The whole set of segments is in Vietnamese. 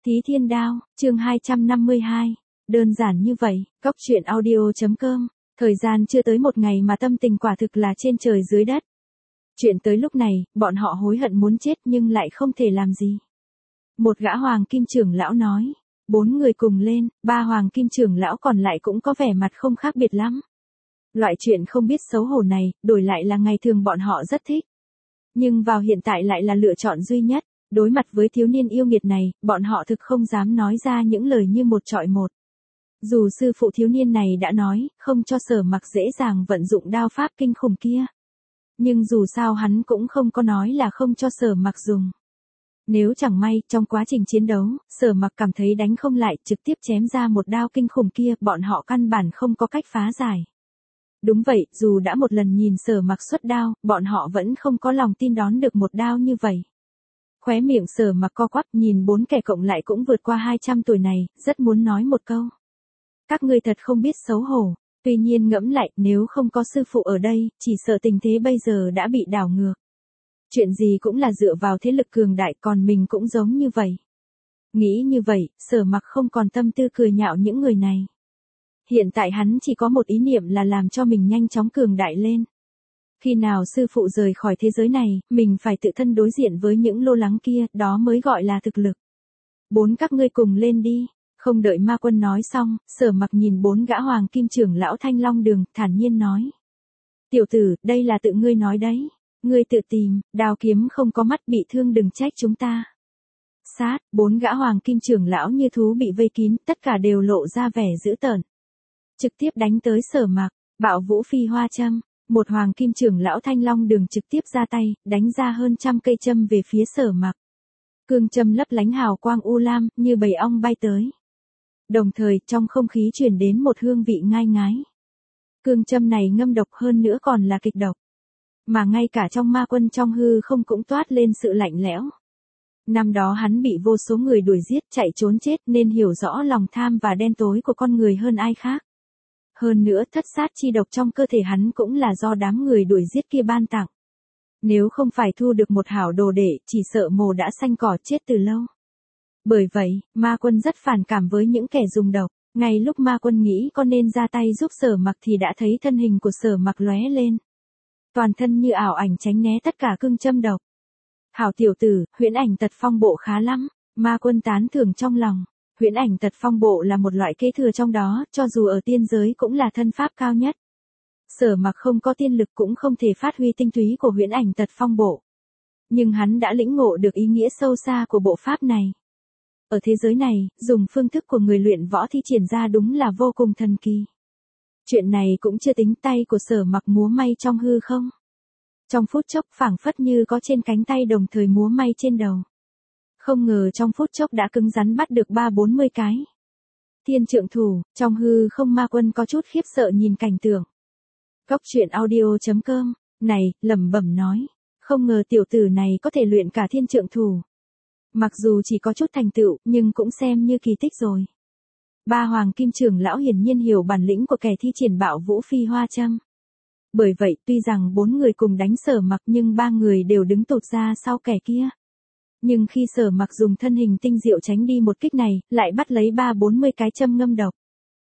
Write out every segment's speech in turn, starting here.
Thí Thiên Đao, chương 252. Đơn giản như vậy, Cóc truyện audio.com. Thời gian chưa tới một ngày mà tâm tình quả thực là trên trời dưới đất. Chuyện tới lúc này, bọn họ hối hận muốn chết nhưng lại không thể làm gì. Một gã hoàng kim trưởng lão nói. 4 người cùng lên, 3 hoàng kim trưởng lão còn lại cũng có vẻ mặt không khác biệt lắm. Loại chuyện không biết xấu hổ này, đổi lại là ngày thường bọn họ rất thích. Nhưng vào hiện tại lại là lựa chọn duy nhất. Đối mặt với thiếu niên yêu nghiệt này, bọn họ thực không dám nói ra những lời như một trọi một. Dù sư phụ thiếu niên này đã nói, không cho Sở Mặc dễ dàng vận dụng đao pháp kinh khủng kia. Nhưng dù sao hắn cũng không có nói là không cho Sở Mặc dùng. Nếu chẳng may, trong quá trình chiến đấu, Sở Mặc cảm thấy đánh không lại, trực tiếp chém ra một đao kinh khủng kia, bọn họ căn bản không có cách phá giải. Đúng vậy, dù đã một lần nhìn Sở Mặc xuất đao, bọn họ vẫn không có lòng tin đón được một đao như vậy. Khóe miệng Sở Mặc co quắp, nhìn 4 kẻ cộng lại cũng vượt qua 200 tuổi này, rất muốn nói một câu. Các ngươi thật không biết xấu hổ. Tuy nhiên ngẫm lại, nếu không có sư phụ ở đây, chỉ sợ tình thế bây giờ đã bị đảo ngược. Chuyện gì cũng là dựa vào thế lực cường đại, còn mình cũng giống như vậy. Nghĩ như vậy, Sở Mặc không còn tâm tư cười nhạo những người này. Hiện tại hắn chỉ có một ý niệm là làm cho mình nhanh chóng cường đại lên. Khi nào sư phụ rời khỏi thế giới này, mình phải tự thân đối diện với những lo lắng kia, đó mới gọi là thực lực. 4 các ngươi cùng lên đi. Không đợi ma quân nói xong, Sở Mặc nhìn 4 gã hoàng kim trưởng lão Thanh Long Đường, thản nhiên nói. Tiểu tử, đây là tự ngươi nói đấy. Ngươi tự tìm, đao kiếm không có mắt, bị thương đừng trách chúng ta. Sát, 4 gã hoàng kim trưởng lão như thú bị vây kín, tất cả đều lộ ra vẻ dữ tợn. Trực tiếp đánh tới Sở Mặc, bạo vũ phi hoa châm. Một hoàng kim trưởng lão Thanh Long Đường trực tiếp ra tay, đánh ra hơn 100 cây châm về phía Sở Mặc. Cương châm lấp lánh hào quang u lam, như bầy ong bay tới. Đồng thời, trong không khí truyền đến một hương vị ngai ngái. Cương châm này ngâm độc hơn nữa còn là kịch độc. Mà ngay cả trong ma quân trong hư không cũng toát lên sự lạnh lẽo. Năm đó hắn bị vô số người đuổi giết, chạy trốn chết nên hiểu rõ lòng tham và đen tối của con người hơn ai khác. Hơn nữa thất sát chi độc trong cơ thể hắn cũng là do đám người đuổi giết kia ban tặng. Nếu không phải thu được một hảo đồ đệ, chỉ sợ mồ đã xanh cỏ chết từ lâu. Bởi vậy, ma quân rất phản cảm với những kẻ dùng độc. Ngay lúc ma quân nghĩ có nên ra tay giúp Sở Mặc thì đã thấy thân hình của Sở Mặc lóe lên. Toàn thân như ảo ảnh tránh né tất cả cương châm độc. Hảo tiểu tử, huyễn ảnh tật phong bộ khá lắm. Ma quân tán thưởng trong lòng. Huyễn ảnh tật phong bộ là một loại kế thừa trong đó, cho dù ở tiên giới cũng là thân pháp cao nhất. Sở Mặc không có tiên lực cũng không thể phát huy tinh túy của huyễn ảnh tật phong bộ. Nhưng hắn đã lĩnh ngộ được ý nghĩa sâu xa của bộ pháp này. Ở thế giới này, dùng phương thức của người luyện võ thi triển ra đúng là vô cùng thần kỳ. Chuyện này cũng chưa tính tay của Sở Mặc múa may trong hư không. Trong phút chốc phảng phất như có trên cánh tay đồng thời múa may trên đầu. Không ngờ trong phút chốc đã cứng rắn bắt được 30-40 cái. Thiên trượng thủ, trong hư không ma quân có chút khiếp sợ nhìn cảnh tượng. Cóc truyện audio.com, này, lẩm bẩm nói. Không ngờ tiểu tử này có thể luyện cả thiên trượng thủ. Mặc dù chỉ có chút thành tựu, nhưng cũng xem như kỳ tích rồi. 3 hoàng kim trưởng lão hiển nhiên hiểu bản lĩnh của kẻ thi triển bạo vũ phi hoa châm. Bởi vậy, tuy rằng 4 người cùng đánh Sở Mặc nhưng 3 người đều đứng tụt ra sau kẻ kia. Nhưng khi Sở Mặc dùng thân hình tinh diệu tránh đi một kích này, lại bắt lấy 30-40 cái châm ngâm độc.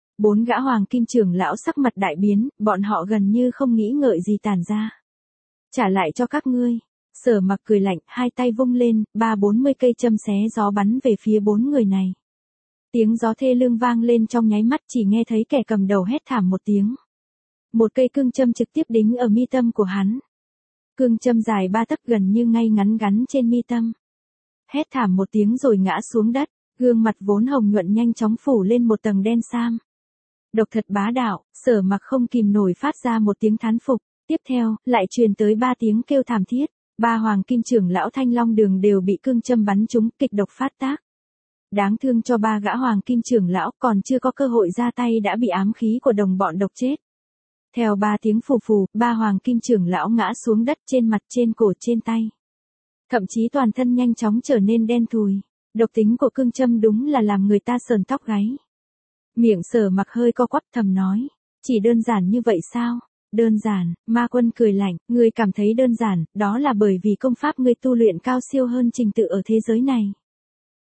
4 gã hoàng kim trưởng lão sắc mặt đại biến, bọn họ gần như không nghĩ ngợi gì tản ra. Trả lại cho các ngươi. Sở Mặc cười lạnh, hai tay vung lên, 30-40 cây châm xé gió bắn về phía 4 người này. Tiếng gió thê lương vang lên trong nháy mắt, chỉ nghe thấy kẻ cầm đầu hét thảm một tiếng. Một cây cương châm trực tiếp đính ở mi tâm của hắn. Cương châm dài 3 tấc gần như ngay ngắn gắn trên mi tâm. Hét thảm một tiếng rồi ngã xuống đất, gương mặt vốn hồng nhuận nhanh chóng phủ lên một tầng đen sam. Độc thật bá đạo, Sở Mặc không kìm nổi phát ra một tiếng thán phục, tiếp theo, lại truyền tới 3 tiếng kêu thảm thiết. 3 hoàng kim trưởng lão Thanh Long Đường đều bị cương châm bắn trúng, kịch độc phát tác. Đáng thương cho 3 gã hoàng kim trưởng lão còn chưa có cơ hội ra tay đã bị ám khí của đồng bọn độc chết. Theo 3 tiếng phù phù, 3 hoàng kim trưởng lão ngã xuống đất, trên mặt, trên cổ, trên tay. Thậm chí toàn thân nhanh chóng trở nên đen thùi. Độc tính của cương châm đúng là làm người ta sờn tóc gáy. Miệng Sở Mặc hơi co quắp thầm nói. Chỉ đơn giản như vậy sao? Đơn giản, ma quân cười lạnh, ngươi cảm thấy đơn giản, đó là bởi vì công pháp ngươi tu luyện cao siêu hơn trình tự ở thế giới này.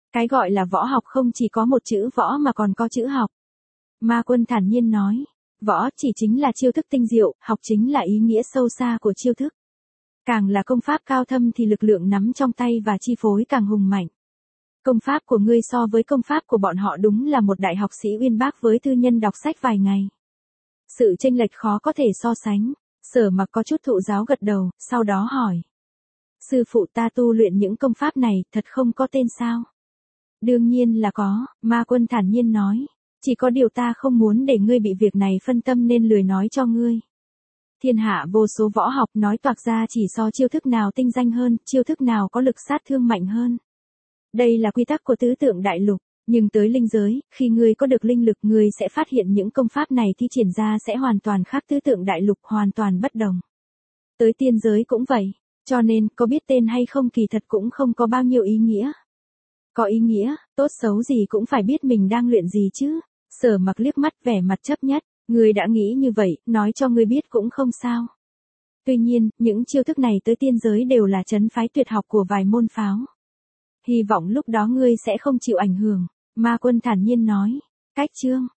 Cái gọi là võ học không chỉ có một chữ võ mà còn có chữ học. Ma Quân thản nhiên nói, võ chỉ chính là chiêu thức tinh diệu, học chính là ý nghĩa sâu xa của chiêu thức. Càng là công pháp cao thâm thì lực lượng nắm trong tay và chi phối càng hùng mạnh. Công pháp của ngươi so với công pháp của bọn họ đúng là một đại học sĩ uyên bác với thư nhân đọc sách vài ngày. Sự chênh lệch khó có thể so sánh. Sở Mặc có chút thụ giáo gật đầu, sau đó hỏi. Sư phụ, ta tu luyện những công pháp này thật không có tên sao? Đương nhiên là có, Ma Quân thản nhiên nói. Chỉ có điều ta không muốn để ngươi bị việc này phân tâm nên lười nói cho ngươi. Thiên hạ vô số võ học, nói toạc ra chỉ so chiêu thức nào tinh danh hơn, chiêu thức nào có lực sát thương mạnh hơn. Đây là quy tắc của tứ tượng đại lục, nhưng tới linh giới, khi ngươi có được linh lực ngươi sẽ phát hiện những công pháp này thi triển ra sẽ hoàn toàn khác, tứ tượng đại lục hoàn toàn bất đồng. Tới tiên giới cũng vậy, cho nên có biết tên hay không kỳ thật cũng không có bao nhiêu ý nghĩa. Có ý nghĩa, tốt xấu gì cũng phải biết mình đang luyện gì chứ. Sở Mặc liếc mắt vẻ mặt chấp nhất, ngươi đã nghĩ như vậy, nói cho ngươi biết cũng không sao. Tuy nhiên, những chiêu thức này tới tiên giới đều là trấn phái tuyệt học của vài môn phái. Hy vọng lúc đó ngươi sẽ không chịu ảnh hưởng, Ma Quân thản nhiên nói. Cách chương